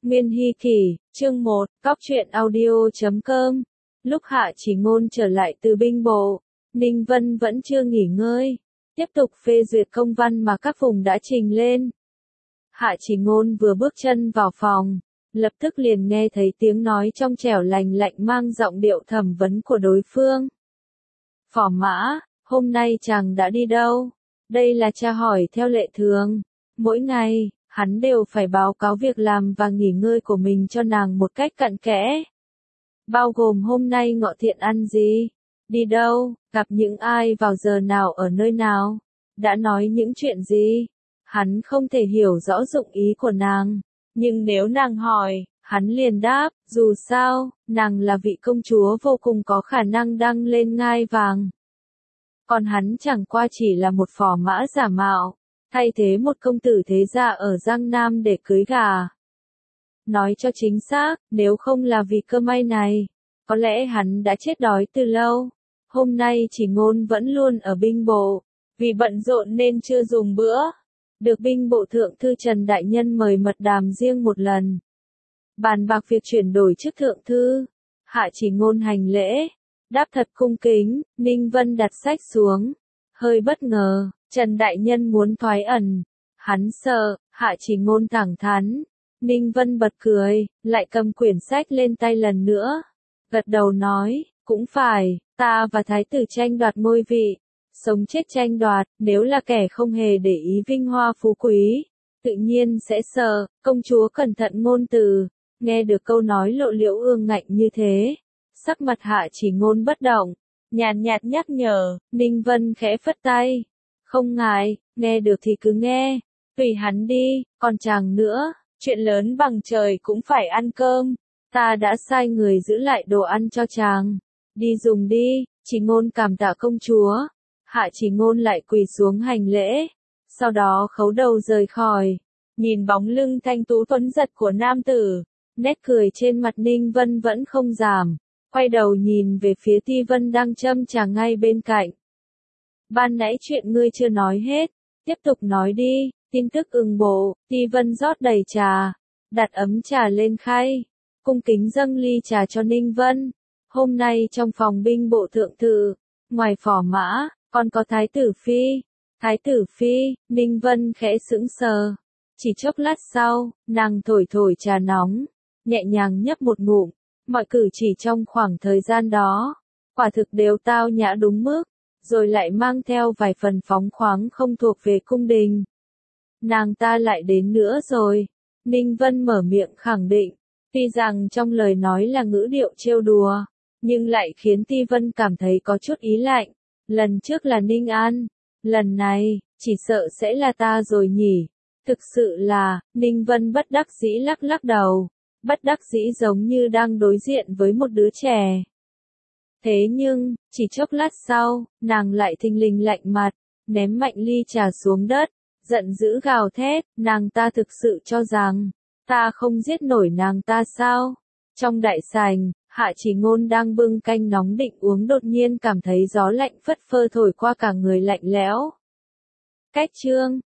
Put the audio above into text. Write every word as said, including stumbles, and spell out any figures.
Nguyên Hy Kỷ, chương một, Cóc truyện audio chấm com. Lúc Hạ Chỉ Ngôn trở lại từ binh bộ, Ninh Vân vẫn chưa nghỉ ngơi, tiếp tục phê duyệt công văn mà các vùng đã trình lên. Hạ Chỉ Ngôn vừa bước chân vào phòng, lập tức liền nghe thấy tiếng nói trong trẻo lành lạnh mang giọng điệu thẩm vấn của đối phương. Phò mã, hôm nay chàng đã đi đâu? Đây là tra hỏi theo lệ thường. Mỗi ngày, hắn đều phải báo cáo việc làm và nghỉ ngơi của mình cho nàng một cách cặn kẽ. Bao gồm hôm nay Ngọ Thiện ăn gì, đi đâu, gặp những ai vào giờ nào ở nơi nào, đã nói những chuyện gì. Hắn không thể hiểu rõ dụng ý của nàng, nhưng nếu nàng hỏi, hắn liền đáp, dù sao, nàng là vị công chúa vô cùng có khả năng đăng lên ngai vàng. Còn hắn chẳng qua chỉ là một phò mã giả mạo, thay thế một công tử thế gia ở Giang Nam để cưới gả. Nói cho chính xác, nếu không là vì cơ may này, có lẽ hắn đã chết đói từ lâu. Hôm nay Chỉ Ngôn vẫn luôn ở binh bộ, vì bận rộn nên chưa dùng bữa. Được binh bộ thượng thư Trần Đại Nhân mời mật đàm riêng một lần. Bàn bạc việc chuyển đổi chức thượng thư, Hạ Chỉ Ngôn hành lễ, đáp thật cung kính. Ninh Vân đặt sách xuống, hơi bất ngờ, Trần Đại Nhân muốn thoái ẩn, hắn sợ. Hạ Chỉ Ngôn thẳng thắn. Ninh Vân bật cười, lại cầm quyển sách lên tay lần nữa, gật đầu nói, cũng phải, ta và thái tử tranh đoạt ngôi vị, sống chết tranh đoạt, nếu là kẻ không hề để ý vinh hoa phú quý, tự nhiên sẽ sợ. Công chúa cẩn thận ngôn từ. Nghe được câu nói lộ liễu ương ngạnh như thế, sắc mặt Hạ Chỉ Ngôn bất động, nhàn nhạt nhắc nhở. Ninh Vân khẽ phất tay, không ngại, nghe được thì cứ nghe, tùy hắn đi. Còn chàng nữa, chuyện lớn bằng trời cũng phải ăn cơm, ta đã sai người giữ lại đồ ăn cho chàng, đi dùng đi. Chỉ Ngôn cảm tạ công chúa. Hạ Chỉ Ngôn lại quỳ xuống hành lễ, sau đó khấu đầu rời khỏi. Nhìn bóng lưng thanh tú tuấn giật của nam tử, nét cười trên mặt Ninh Vân vẫn không giảm, quay đầu nhìn về phía Ti Vân đang châm trà ngay bên cạnh. Ban nãy chuyện ngươi chưa nói hết, tiếp tục nói đi. Tin tức ưng bộ. Ti Vân rót đầy trà, đặt ấm trà lên khay, cung kính dâng ly trà cho Ninh Vân. Hôm nay trong phòng binh bộ thượng thư, ngoài phò mã, còn có thái tử phi. Thái tử phi, Ninh Vân khẽ sững sờ. Chỉ chốc lát sau, nàng thổi thổi trà nóng, nhẹ nhàng nhấp một ngụm. Mọi cử chỉ trong khoảng thời gian đó, quả thực đều tao nhã đúng mức, rồi lại mang theo vài phần phóng khoáng không thuộc về cung đình. Nàng ta lại đến nữa rồi. Ninh Vân mở miệng khẳng định, tuy rằng trong lời nói là ngữ điệu trêu đùa, nhưng lại khiến Ti Vân cảm thấy có chút ý lạnh. Lần trước là Ninh An, lần này, chỉ sợ sẽ là ta rồi nhỉ. Thực sự là, Ninh Vân bất đắc dĩ lắc lắc đầu, bất đắc dĩ giống như đang đối diện với một đứa trẻ. Thế nhưng, chỉ chốc lát sau, nàng lại thình lình lạnh mặt, ném mạnh ly trà xuống đất, giận dữ gào thét. Nàng ta thực sự cho rằng, ta không giết nổi nàng ta sao? Trong đại sảnh, Hạ Chỉ Ngôn đang bưng canh nóng định uống đột nhiên cảm thấy gió lạnh phất phơ thổi qua cả người lạnh lẽo. Cách chương